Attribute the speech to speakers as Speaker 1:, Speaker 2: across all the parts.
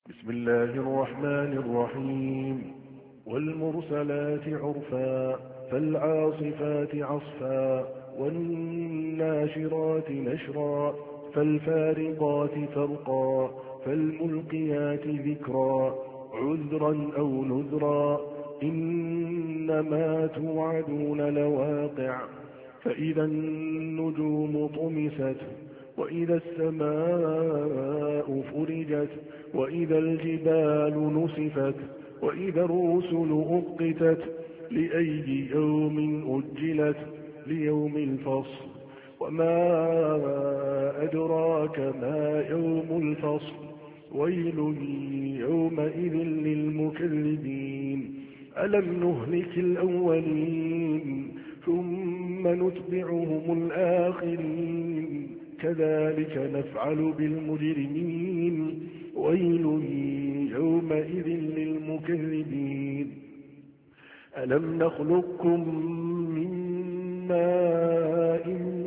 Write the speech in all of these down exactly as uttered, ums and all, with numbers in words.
Speaker 1: بسم الله الرحمن الرحيم والمرسلات عرفا فالعاصفات عصفا والناشرات نشرا فالفارقات فرقا فالملقيات ذكرا عذرا أو نذرا إنما توعدون لواقع فإذا النجوم طمست وإذا السماء فرجت وإذا الجبال نسفت وإذا الرسل أقتت لأي يوم أجلت ليوم الفصل وما أدراك ما يوم الفصل ويل يومئذ للمكذبين ألم نهلك الأولين ثم نتبعهم الآخرين كذلك نفعل بالمجرمين ويل يومئذ للمكذبين ألم نخلقكم من ماء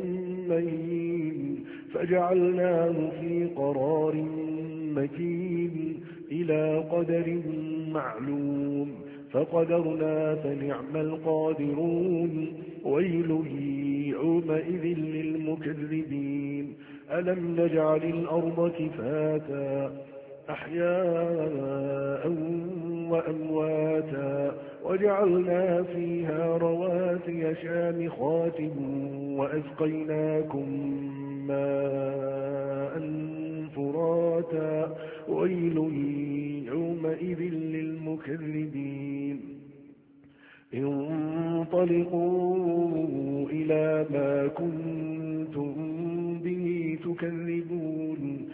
Speaker 1: مهين فجعلناه في قرار مكين إلى قدر معلوم فقدرنا فنعم القادرون ويل يومئذ للمكذبين ألم نجعل الأرض كفاتا أحياء وأمواتا وجعلنا فيها رواسي شامخات وأسقيناكم ماء فراتا ويل يومئذ للمكذبين انطلقوا إلى ما كنتم به تكذبون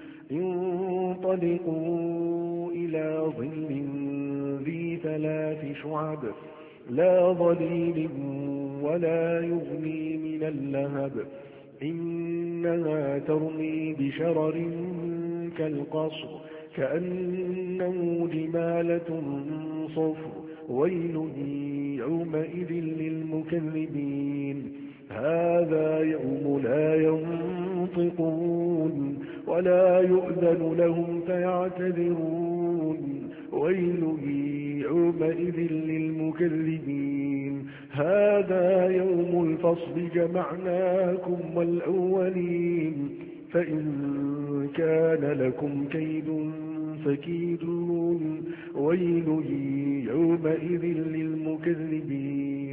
Speaker 1: انطلقوا إلى ظل ذي ثلاث شعب لا ظليل ولا يغني من اللهب إنها ترمي بشرر كالقصر كأنه جمالة صفر ويل يومئذ للمكذبين هذا يوم لا ينطقون ولا يؤذن لهم فيعتذرون ويل يومئذ للمكذبين هذا يوم الفصل جمعناكم والأولين فإن كان لكم كيد فكيدون ويل يومئذ للمكذبين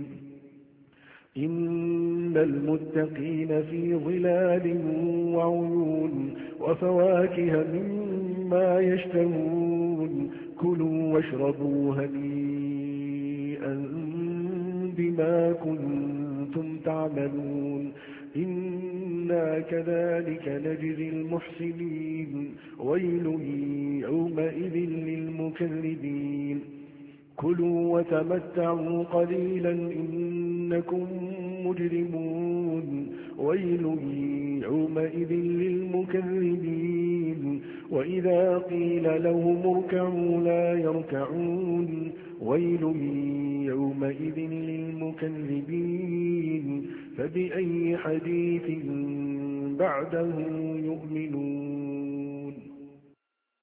Speaker 1: إن المتقين في ظلال وعيون وفواكه مما يشتهون كلوا واشربوا هنيئا بما كنتم تعملون إنا كذلك نجزي المحسنين ويل يومئذ للمكذبين كلوا وتمتعوا قليلا إنكم مجرمون ويل يومئذ للمكذبين وإذا قيل لهم اركعوا لا يركعون ويل يومئذ للمكذبين فبأي حديث بعده يؤمنون